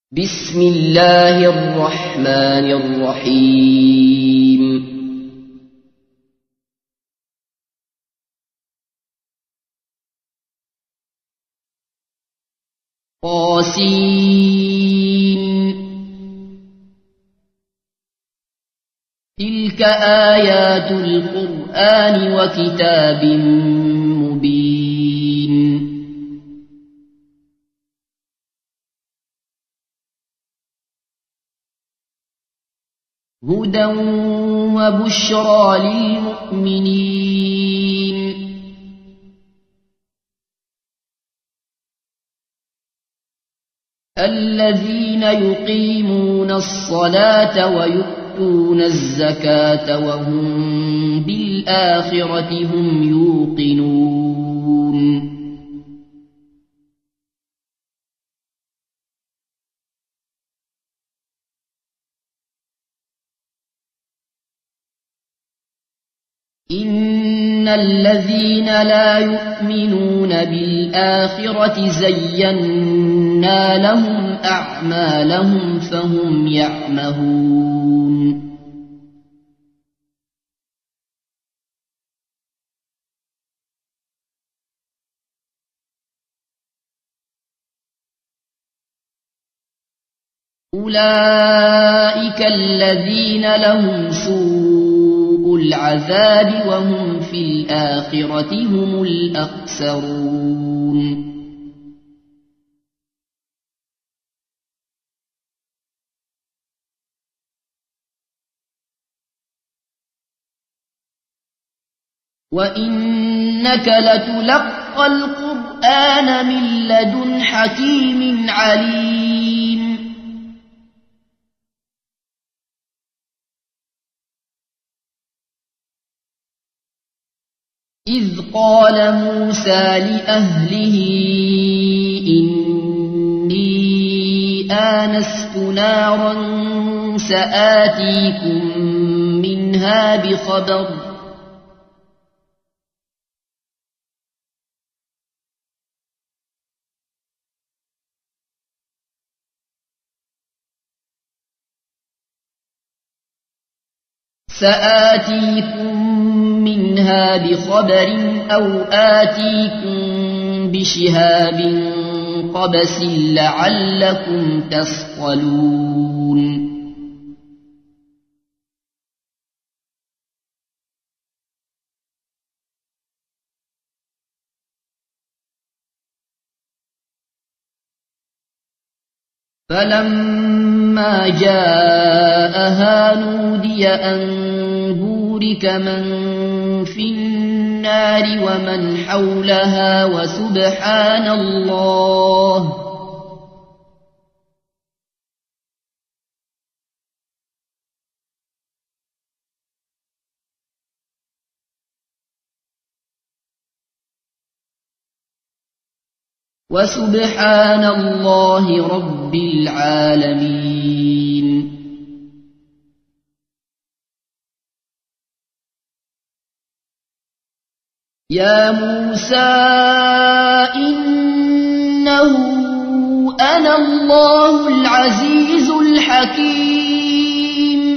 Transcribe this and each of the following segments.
بسم الله الرحمن الرحيم طاسين تلك آيات القرآن وكتاب مبين هدى وبشرى للمؤمنين الذين يقيمون الصلاة ويؤتون الزكاة وهم بالآخرة هم يوقنون إن الذين لا يؤمنون بالآخرة زينا لهم أعمالهم فهم يعمهون أولئك الذين لهم سوء العذاب وهم في الآخرة هم الأخسرون وإنك لتلقى القرآن من لدن حكيم عليم إذ قال موسى لأهله إني آنست نارا سآتيكم منها بخبر أو آتيكم بشهاب قبس لعلكم تصطلون فلما جاءها نودي أن بورك من في النار ومن حولها وسبحان الله رب العالمين يا موسى إنه أنا الله العزيز الحكيم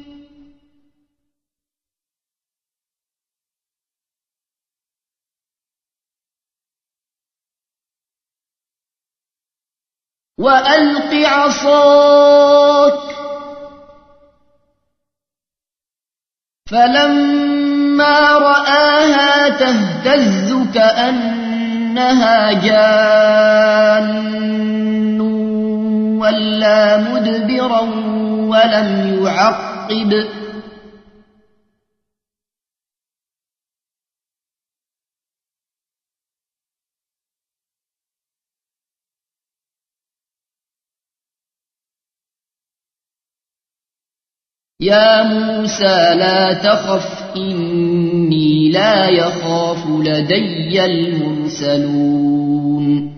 وألق عصاك فلما رآها تهتز كأنها جان ولا مدبرا ولم يعقب يا موسى لا تخف إني لا يخاف لدي المرسلون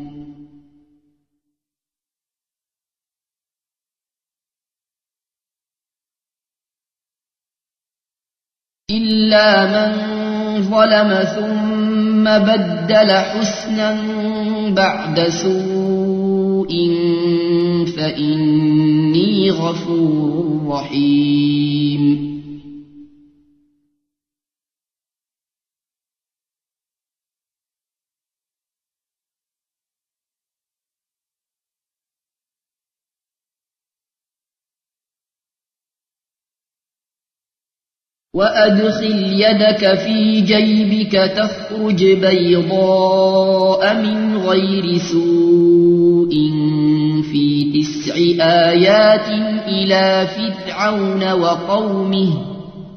إلا من ظلم ثم بدل حسنا بعد سوء فإني غفور رحيم. وأدخل يدك في جيبك تخرج بيضاء من غير سوء في 9 آيات إلى فرعون وقومه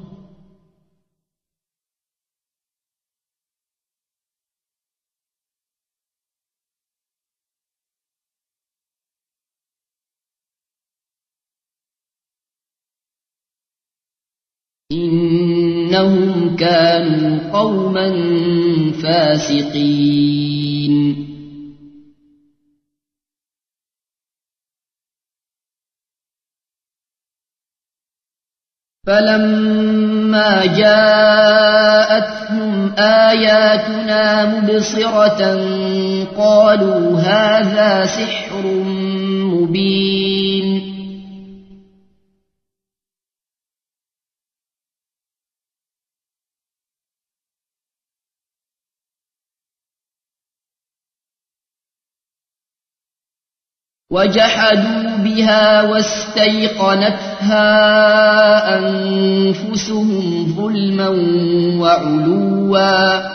إنهم كانوا قوما فاسقين. فلما جاءتهم آياتنا مبصرة قالوا هذا سحر مبين. وجحدوا بها واستيقنتها أنفسهم ظلما وعلوا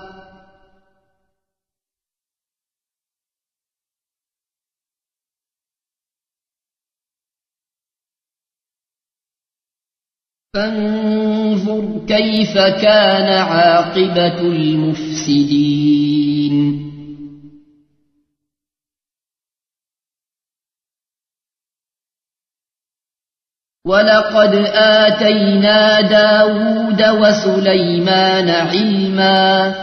فانظر كيف كان عاقبة المفسدين. ولقد آتينا داود وسليمان علما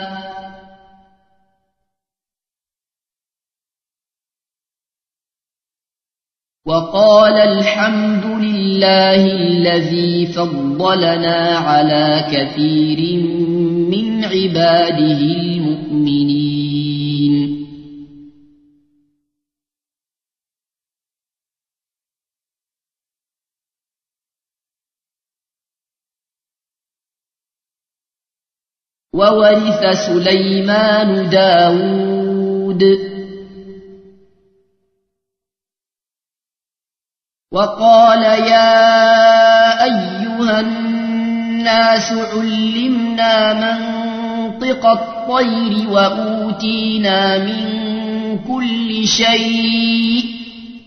وقال الحمد لله الذي فضلنا على كثير من عباده المؤمنين. وورث سليمان داود وقال يا أيها الناس علمنا منطق الطير وأوتينا من كل شيء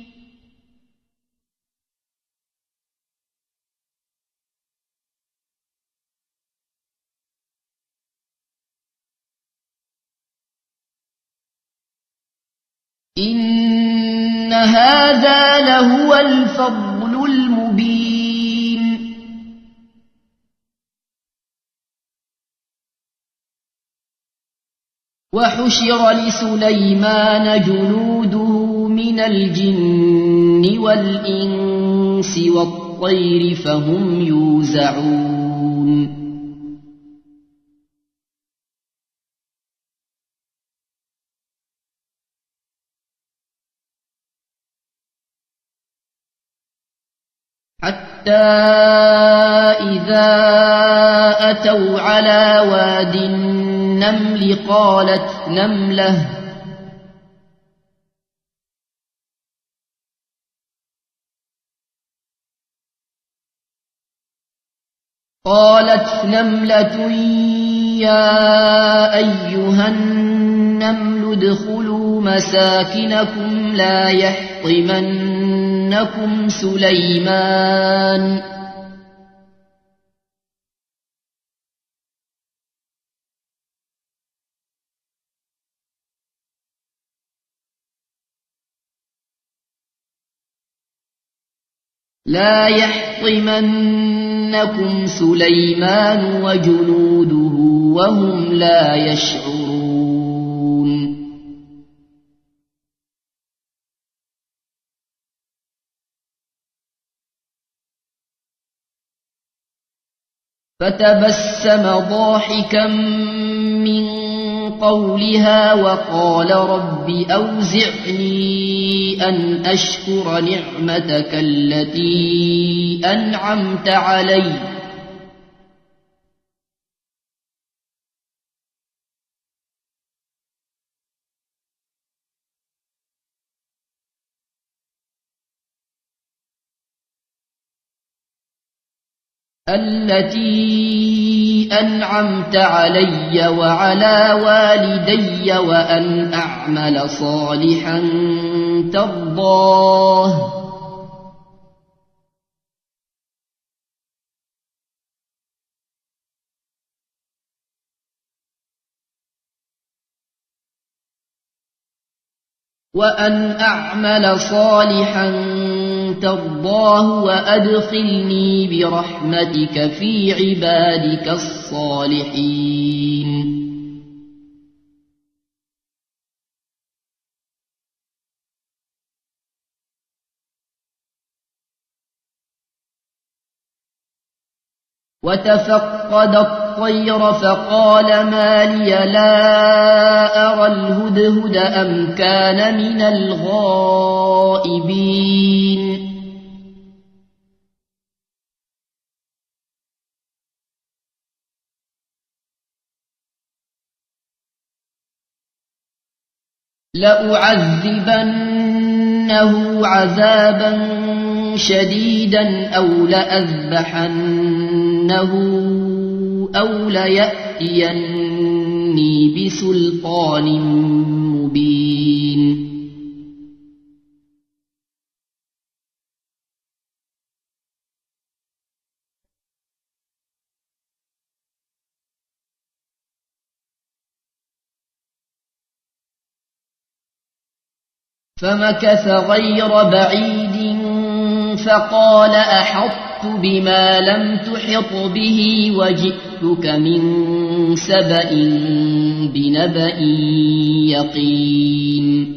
إن هذا لهو الفضل المبين. وحشر لسليمان جنوده من الجن والإنس والطير فهم يوزعون. حتى إذا أتوا على واد النمل قالت نملة يا أيها النمل ادخلوا مساكنكم لا يحطمنكم سليمان وجنوده وهم لا يشعرون. فتبسم ضاحكا من قولها وقال رب أوزعني أن أشكر نعمتك التي أنعمت علي وعلى والدي وأن أعمل صالحا ترضاه وأدخلني برحمتك في عبادك الصالحين. وتفقد الطير فقال ما لي لا أرى الهدهد أم كان من الغائبين. لأعذبنه عذابا شديدا أو لأذبحنه أو ليأتيني بسلطان مبين. فمكث غير بعيد فقال أحطت بما لم تحط به وجئتك من سبأ بنبأ يقين.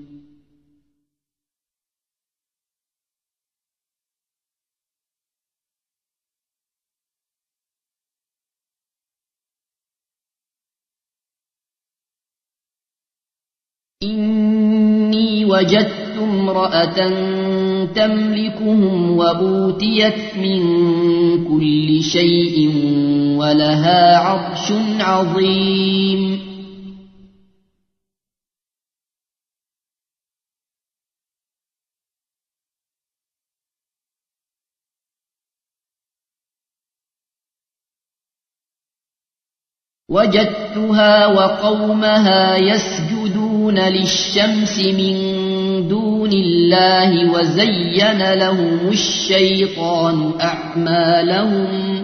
إني وجدت امرأة تملكهم وأوتيت من كل شيء ولها عرش عظيم. وجدتها وقومها يسجدون للشمس من دون الله وزين لهم الشيطان أعمالهم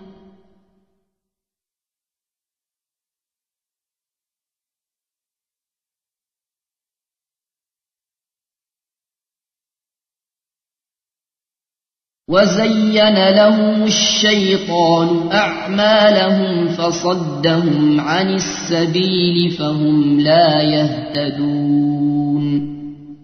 فصدهم عن السبيل فهم لا يهتدون.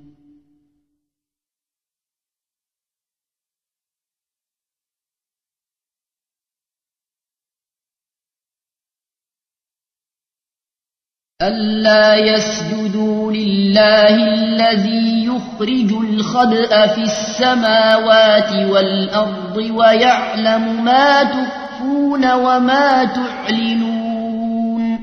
ألا يسجدوا لله الذي يخرج الخبأ في السماوات والأرض ويعلم ما تخفون وما تعلنون.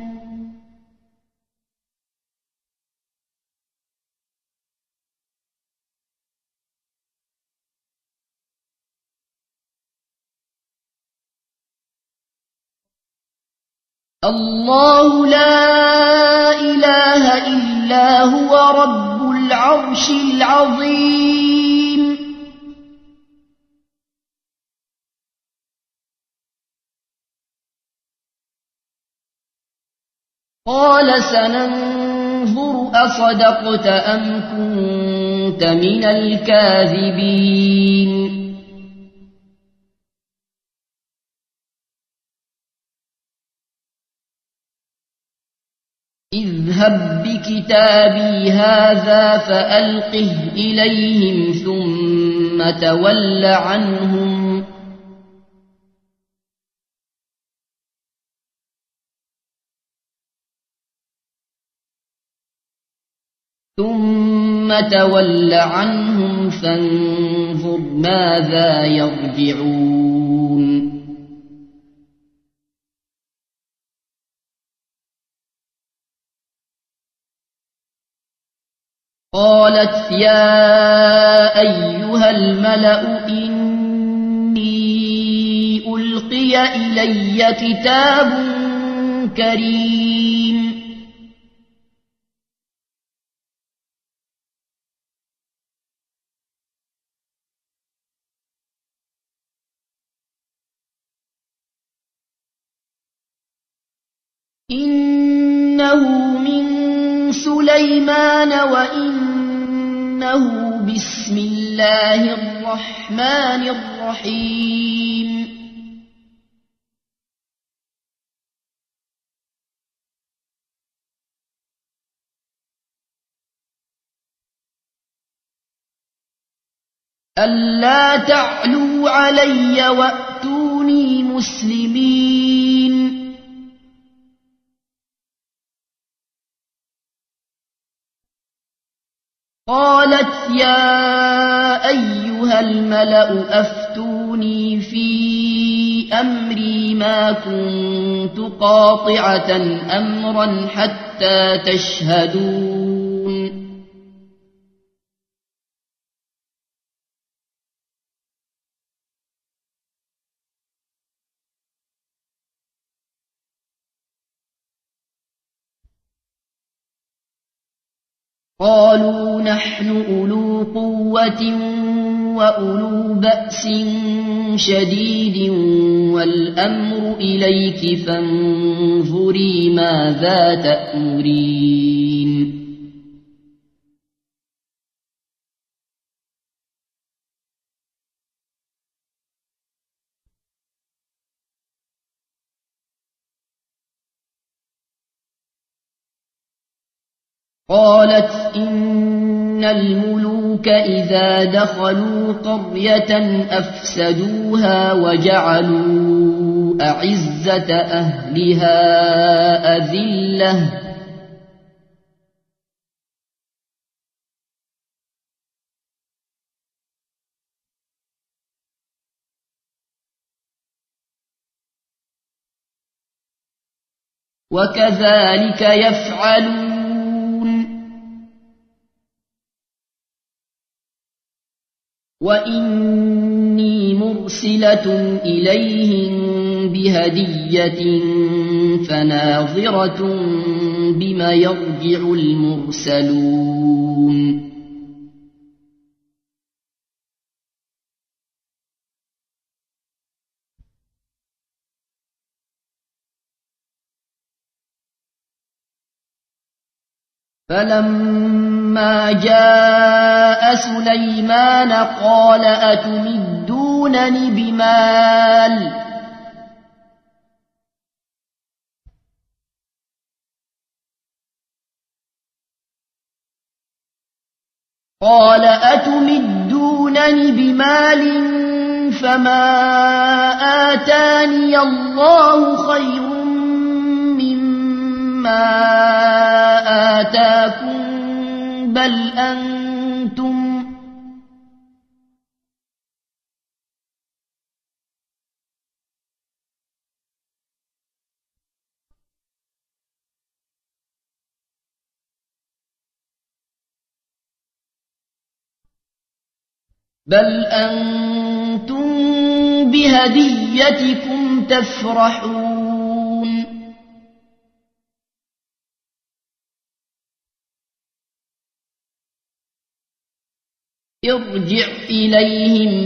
الله لا إله إلا هو رب العرش العظيم. قال سننظر أصدقت أم كنت من الكاذبين. اذهب بكتابي هذا فألقه إليهم ثم تول عنهم تول عنهم فانظر ماذا يرجعون قالت يا أيها الملأ إني ألقي إلي كتاب كريم إنه من سليمان وإنه بسم الله الرحمن الرحيم ألا تعلوا علي وأتوني مسلمين قالت يا أيها الملأ أفتوني في أمري ما كنت قاطعة أمرا حتى تشهدون قالوا نحن أولو قوة وأولو بأس شديد والأمر إليك فانظري ماذا تأمرين قالت إن الملوك إذا دخلوا قرية أفسدوها وجعلوا أعزة أهلها أذلة وكذلك يفعلون وإني مرسلة إليهم بهدية فناظرة بما يرجع المرسلون فلما جاء سليمان قال أتمدونني بمال فما آتاني الله خير مما آتاكم بل أنتم بهديتكم تفرحون ارجع إليهم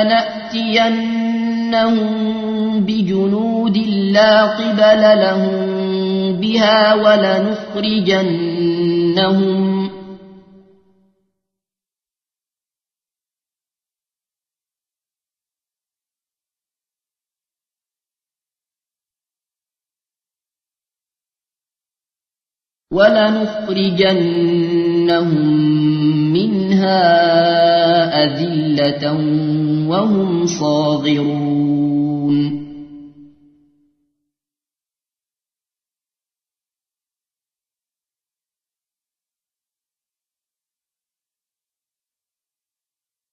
فلنأتينهم بجنود لا قبل لهم بها ولنخرجنهم منها أذلة وهم صاغرون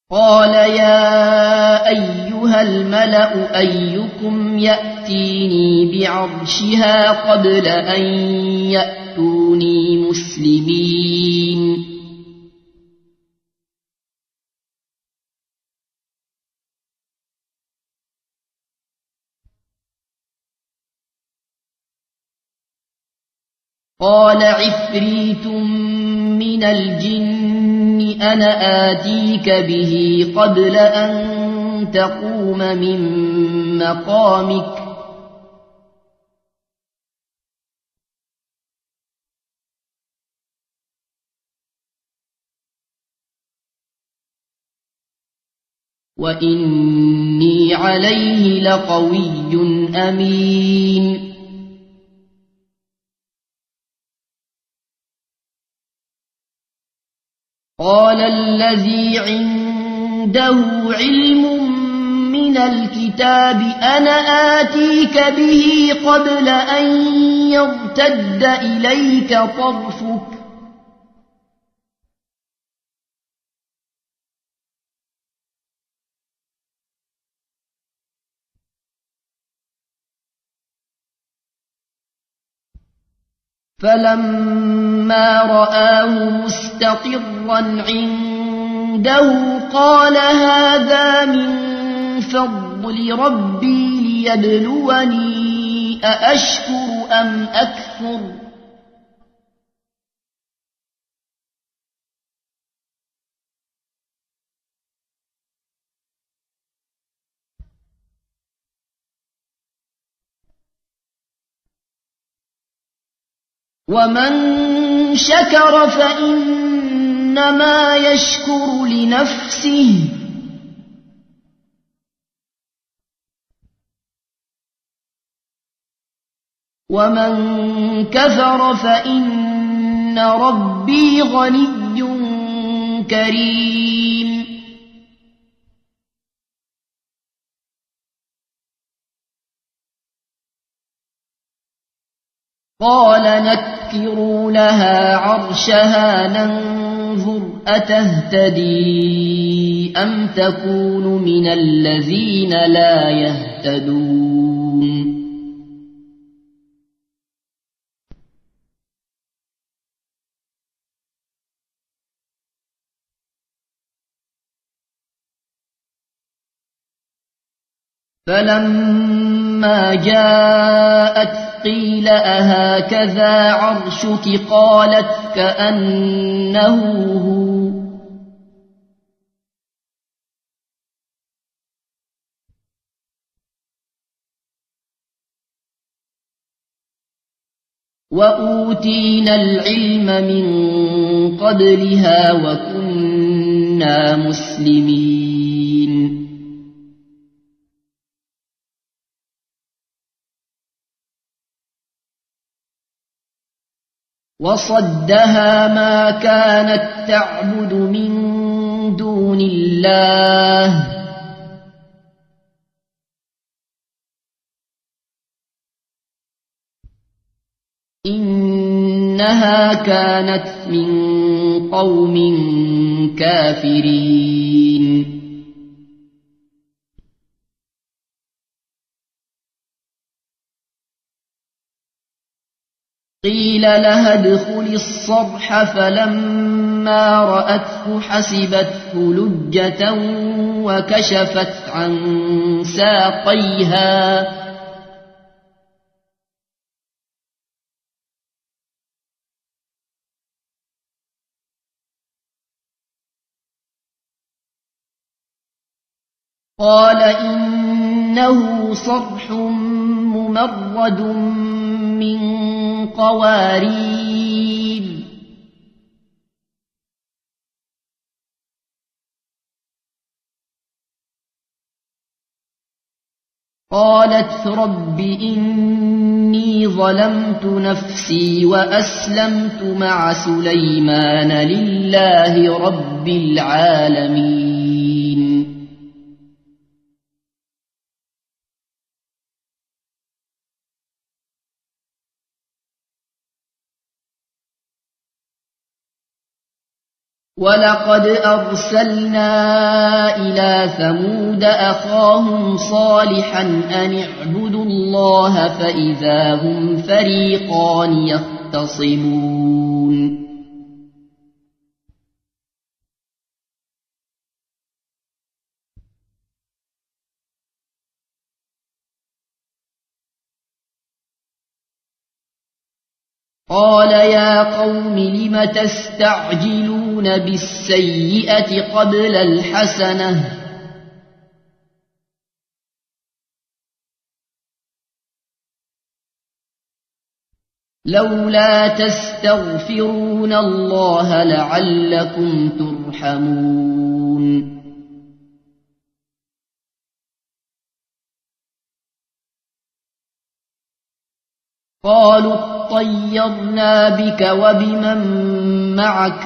قال يا أيها الملأ أيكم يأتيني بعرشها قبل أن يأتوني مسلمين قال عفريت من الجن أنا آتيك به قبل أن تقوم من مقامك وإني عليه لقوي أمين قال الذي عنده علم من الكتاب أنا آتيك به قبل أن يرتد إليك طرفك فلما رآه مستقرا عنده قال هذا من فضل ربي ليبلوني أأشكر أم أكفر ومن شكر فإنما يشكر لنفسه ومن كفر فإن ربي غني كريم قال نكروا لها عرشها ننظر أتهتدي أم تكون من الذين لا يهتدون فلما جاءت قيل أهكذا عرشك قالت كأنه هو وأوتينا العلم من قبلها وكنا مسلمين وصدها ما كانت تعبد من دون الله إنها كانت من قوم كافرين قيل لها ادخل الصرح فلما رأته حسبته لجة وكشفت عن ساقيها قال إنه صرح ممرد من قوارير قالت رب إني ظلمت نفسي وأسلمت مع سليمان لله رب العالمين ولقد أرسلنا إلى ثمود أخاهم صالحا أن اعبدوا الله فإذا هم فريقان يختصمون قال يا قوم لم تستعجلون بالسيئة قبل الحسنة لولا تستغفرون الله لعلكم ترحمون قالوا اطيرنا بك وبمن معك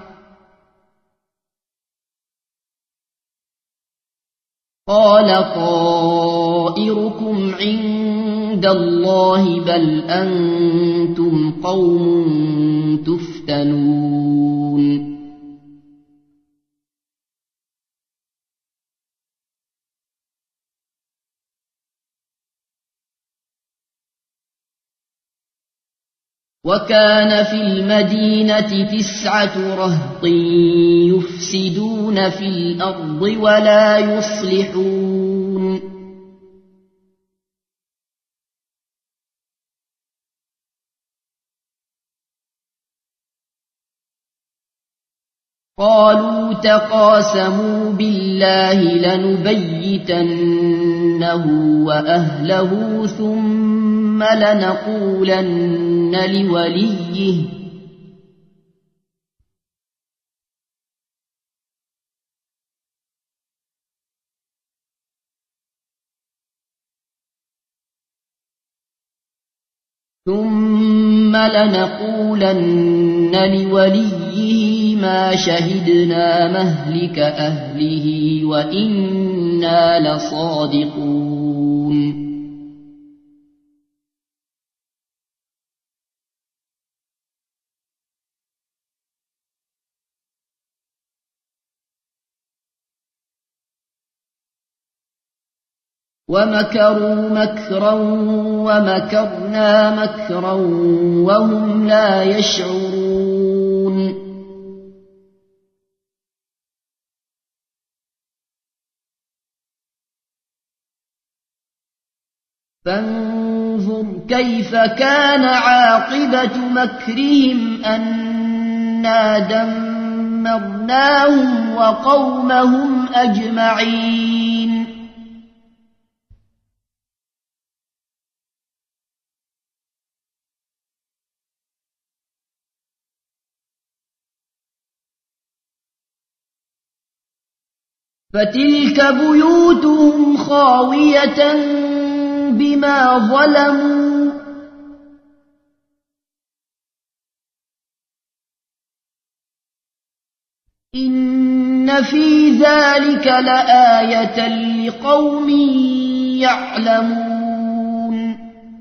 قال طائركم عند الله بل أنتم قوم تفتنون وكان في المدينة 9 رهط يفسدون في الأرض ولا يصلحون قالوا تقاسموا بالله لنبيتنه وأهله ثم لنقولن لوليه ما شهدنا مهلك أهله وإنا لصادقون ومكروا مكرا ومكرنا مكرا وهم لا يشعرون فانظر كيف كان عاقبة مكرهم أنا دمرناهم وقومهم أجمعين فتلك بيوتهم خاوية بما ظلموا إن في ذلك لآية لقوم يعلمون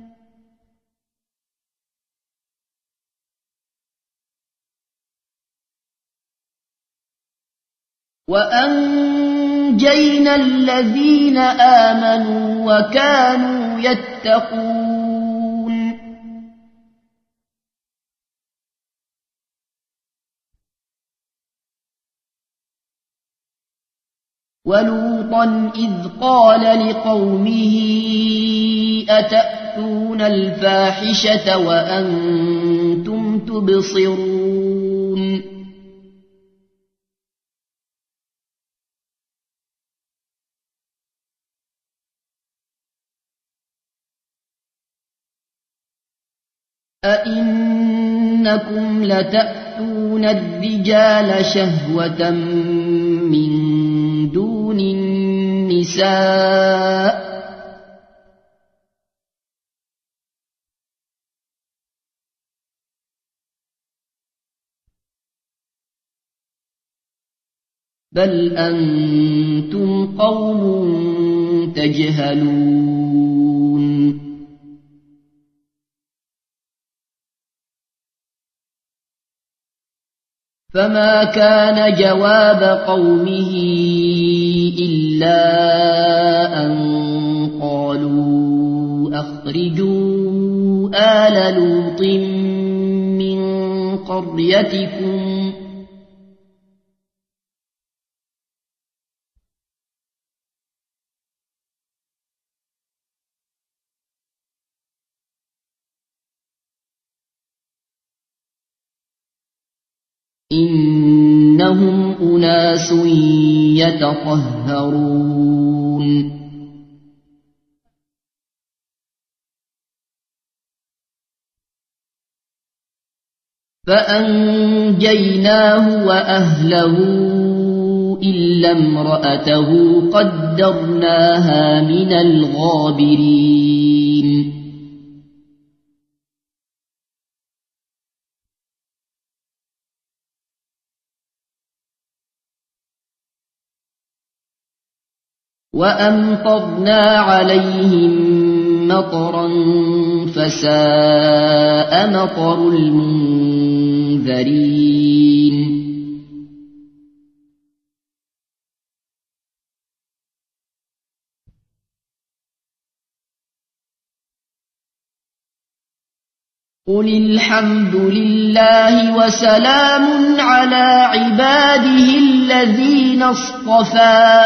وأنجينا الذين آمنوا وكانوا يتقون ولوطا إذ قال لقومه أتأتون الفاحشة وأنتم تبصرون أئنكم لتأتون الرجال شهوة من دون النساء بل أنتم قوم تجهلون فما كان جواب قومه إلا أن قالوا أخرجوا آل لوط من قريتكم إنهم أناس يتطهرون فأنجيناه وأهله إلا امرأته قدرناها من الغابرين وأمطرنا عليهم مطرا فساء مطر المنذرين قل الحمد لله وسلام على عباده الذين اصطفى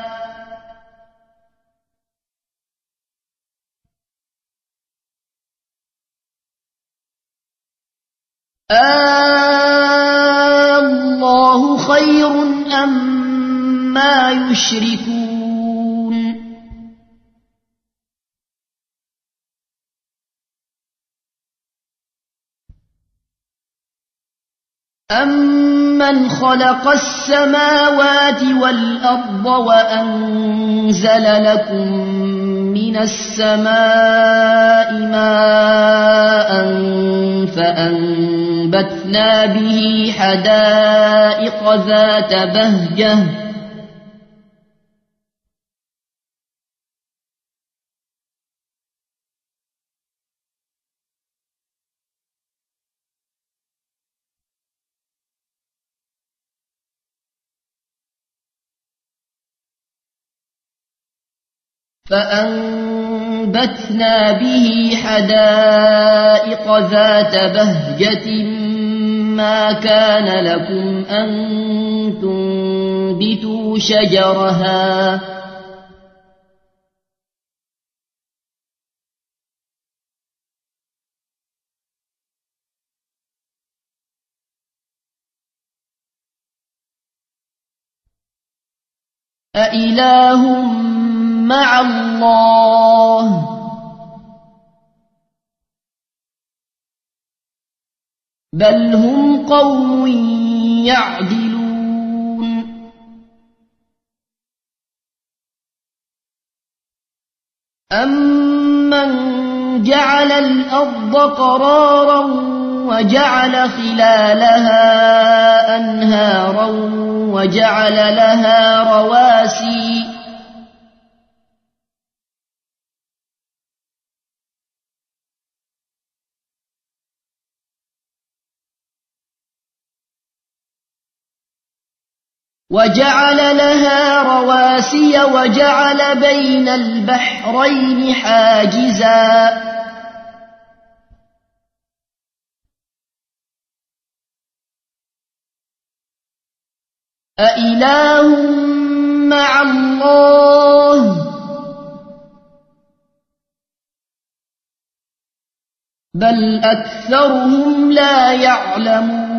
الله خير أما يشركون أمن خلق السماوات والأرض وأنزل لكم من السماء ماء فأنبتنا به حدائق ذات بهجة ذات بهجة ما كان لكم أن تنبتوا شجرها أإله مع الله بل هم قوم يعدلون أمن جعل الأرض قرارا وجعل خلالها أنهارا وجعل لها رواسي وجعل بين البحرين حاجزا أإله مع الله بل أكثرهم لا يعلمون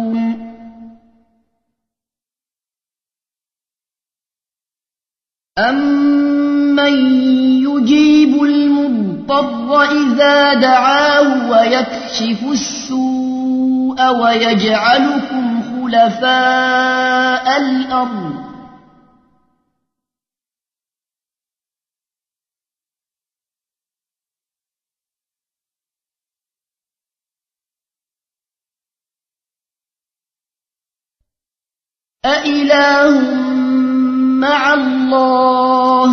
أمن يجيب المضطر إذا دعاه ويكشف السوء ويجعلكم خلفاء الأرض أإله مع الله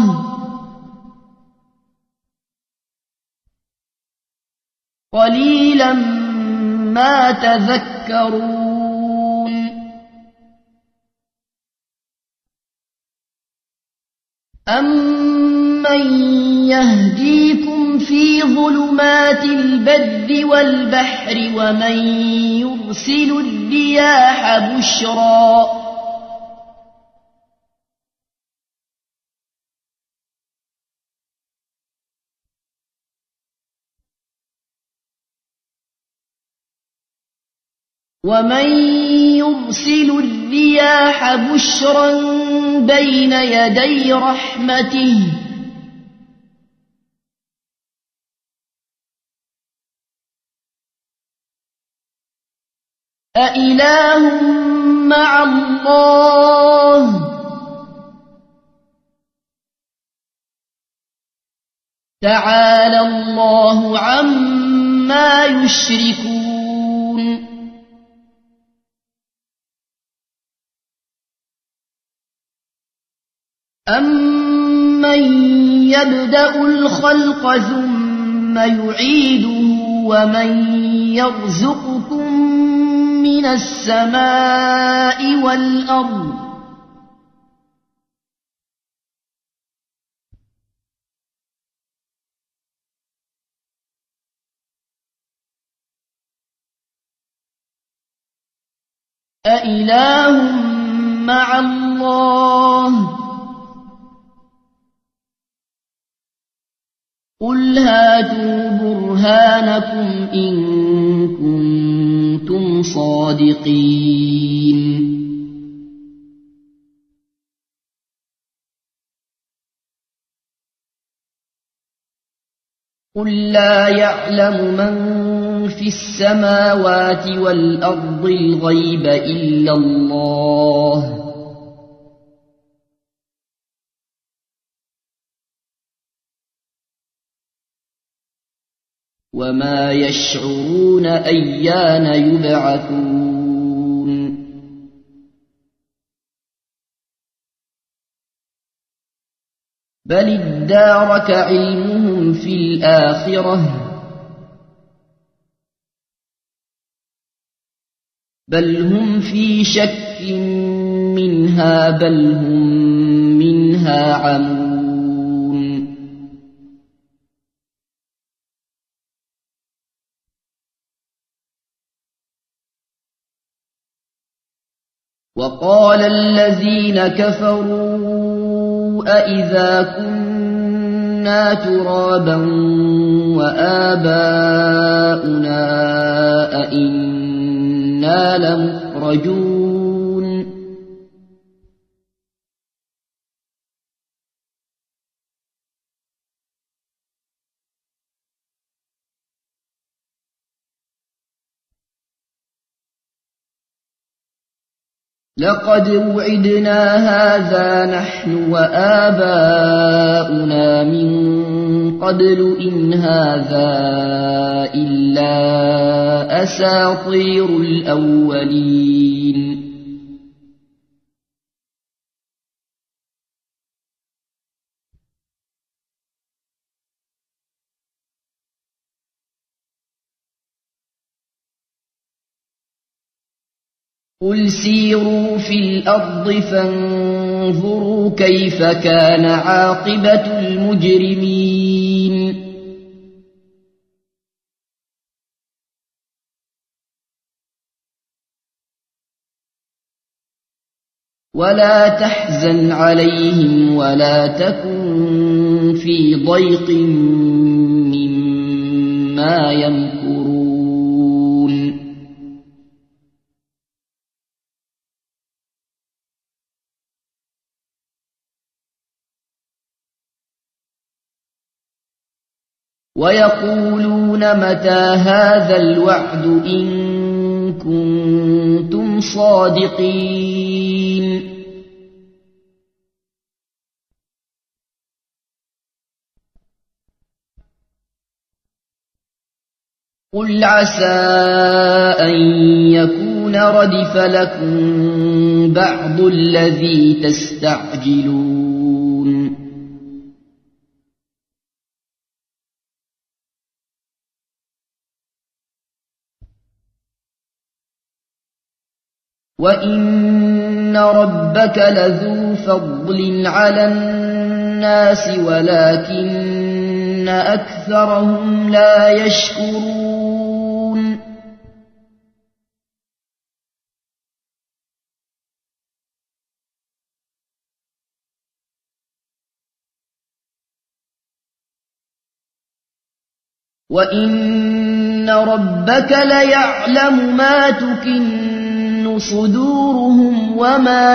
قليلا ما تذكرون أَمَّن يَهْدِيكُمْ فِي ظُلُمَاتِ الْبَرِّ وَالْبَحْرِ وَمَن يُرْسِلُ الرِّيَاحَ بُشْرًا بَيْنَ يَدَيْ رَحْمَتِهِ أَإِلَٰهٌ مَّعَ اللَّهِ ۚ تَعَالَى اللَّهُ عَمَّا يُشْرِكُونَ أَمَّن يَبْدَأُ الْخَلْقَ ثُمَّ يُعِيدُهُ وَمَن يَرْزُقُكُم مِّنَ السَّمَاءِ وَالْأَرْضِ أإله مع الله قل هاتوا برهانكم إن كنتم صادقين قل لا يعلم من في السماوات والأرض الغيب إلا الله وما يشعرون أيان يبعثون بل ادارك علمهم في الآخرة بل هم في شك منها بل هم منها عمون وقال الذين كفروا أإذا كنا ترابا وآباؤنا أإنا لمخرجون لقد وعدنا هذا نحن وآباؤنا من قبل إن هذا إلا أساطير الأولين قل سيروا في الأرض فانظروا كيف كان عاقبة المجرمين ولا تحزن عليهم ولا تكن في ضيق مما يمكرون ويقولون متى هذا الوعد إن كنتم صادقين قل عسى أن يكون ردف لكم بعض الذي تستعجلون وإن ربك لذو فضل على الناس ولكن أكثرهم لا يشكرون وإن ربك ليعلم ما تكن صدورهم وما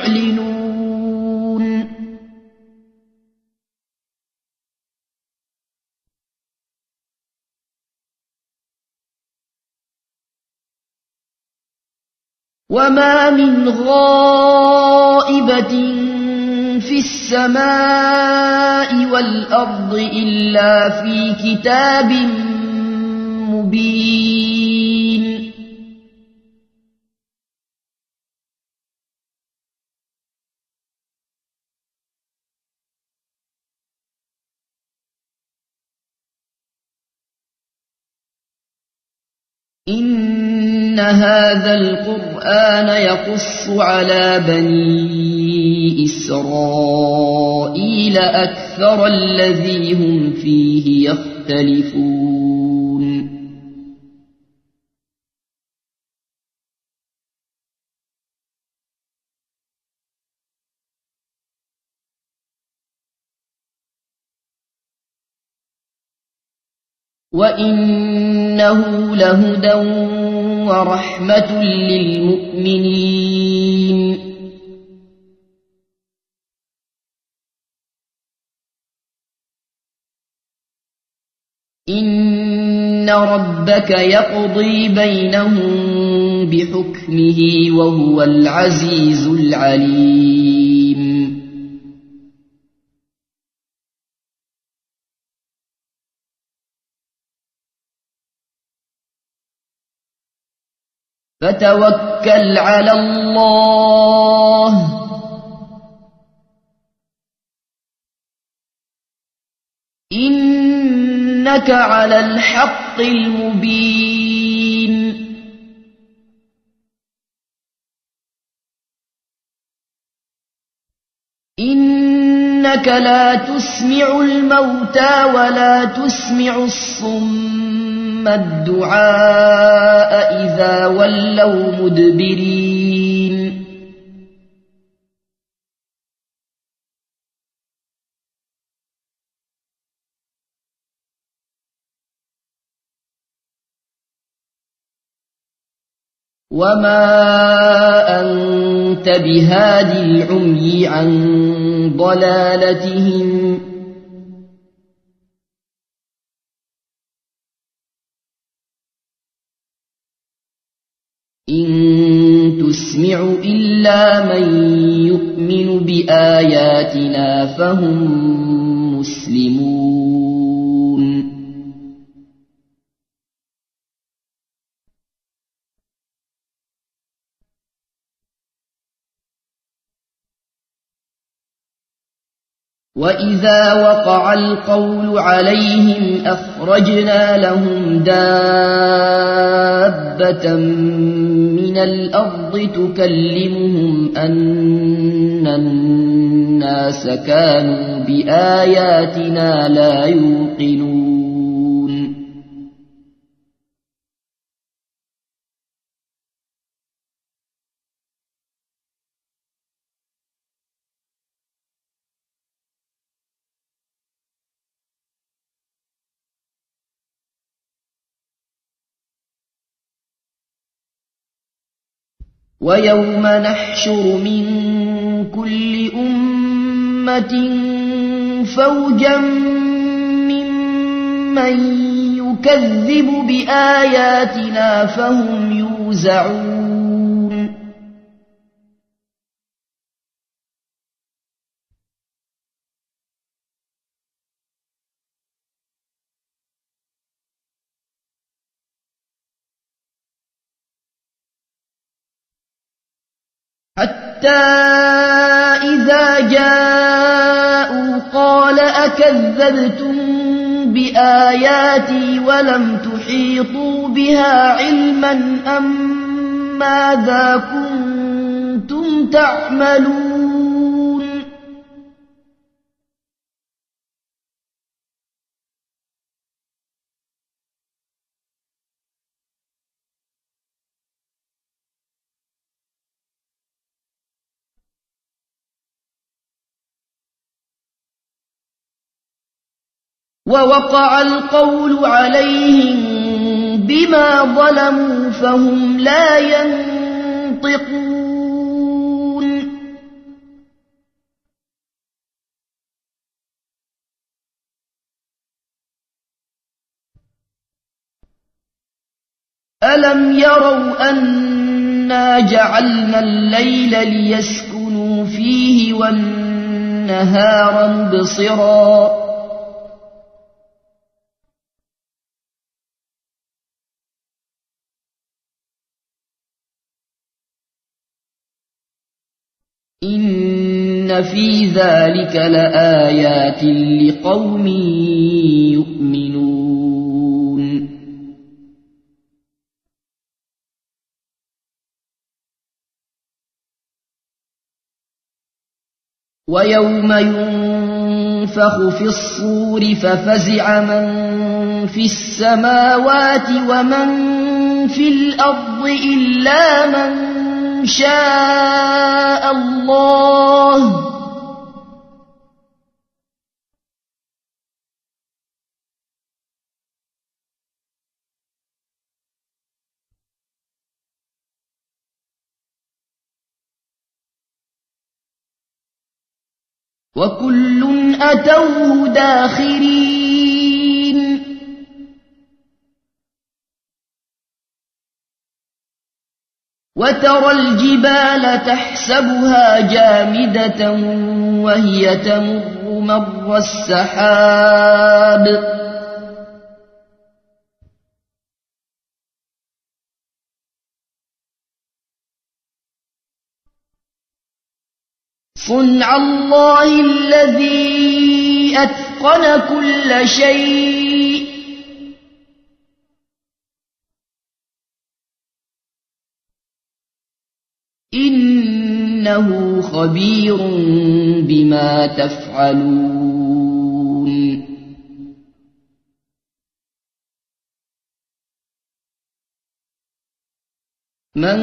يعلنون وما من غائبة في السماء والأرض إلا في كتاب مبين إن هذا القرآن يقص على بني إسرائيل أكثر الذي هم فيه يختلفون وإنه لهدى ورحمة للمؤمنين إن ربك يقضي بينهم بحكمه وهو العزيز العليم فتوكل على الله إنك على الحق المبين إنك لا تسمع الموتى ولا تسمع الصم الدعاء إذا ولوا مدبرين وما أنت بهاد العمي عن ضلالتهم إن تسمع إلا من يؤمن بآياتنا فهم مسلمون وإذا وقع القول عليهم أخرجنا لهم دابة من الأرض تكلمهم أن الناس كانوا بآياتنا لا يوقنون ويوم نحشر من كل أمة فوجا ممن يكذب بآياتنا فهم يوزعون حتى إذا جاءوا قال أكذبتم بآياتي ولم تحيطوا بها علما أم ماذا كنتم تعملون ووقع القول عليهم بما ظلموا فهم لا ينطقون ألم يروا أنا جعلنا الليل ليسكنوا فيه والنهار مبصرا إن في ذلك لآيات لقوم يؤمنون ويوم ينفخ في الصور ففزع من في السماوات ومن في الأرض إلا من شاء الله وكل أتوه داخرين وترى الجبال تحسبها جامدة وهي تمر مر السحاب صنع الله الذي أتقن كل شيء إنه خبير بما تفعلون من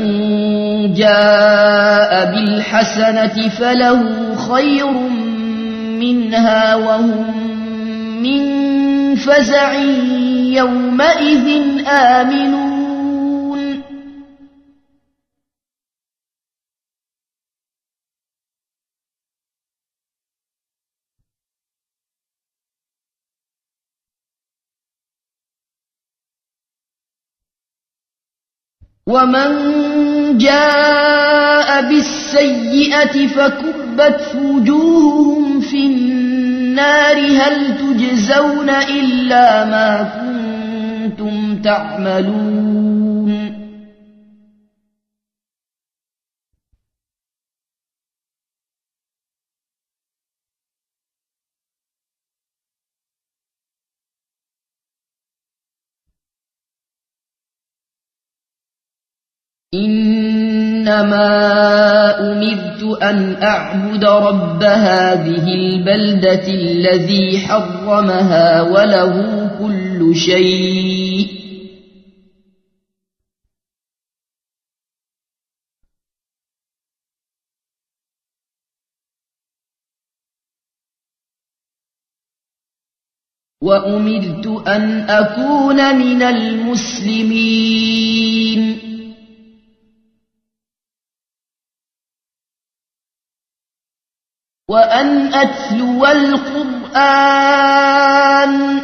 جاء بالحسنة فله خير منها وهم من فزع يومئذ آمنون ومن جاء بالسيئة فكبت وجوههم في النار هل تجزون إلا ما كنتم تعملون إنما أمرت أن أعبد رب هذه البلدة الذي حرمها وله كل شيء وأمرت أن أكون من المسلمين وأن أتلو القرآن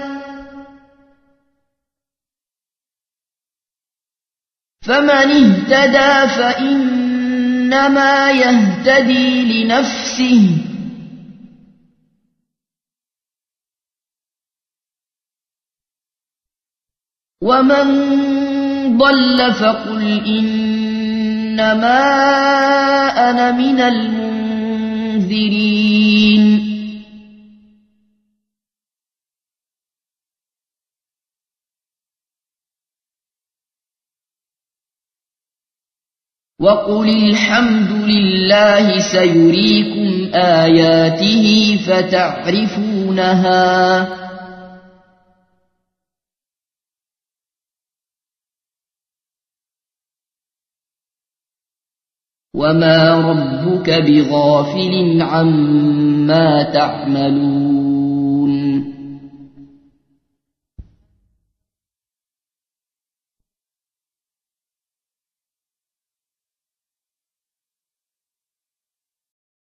فمن اهتدى فإنما يهتدي لنفسه ومن ضل فقل إنما أنا من المنذرين وقل الحمد لله سيريكم آياته فتعرفونها وما ربك بغافل عما تعملون